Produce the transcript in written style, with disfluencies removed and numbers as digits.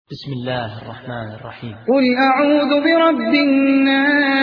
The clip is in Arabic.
بسم الله الرحمن الرحيم. قل أعوذ برب الناس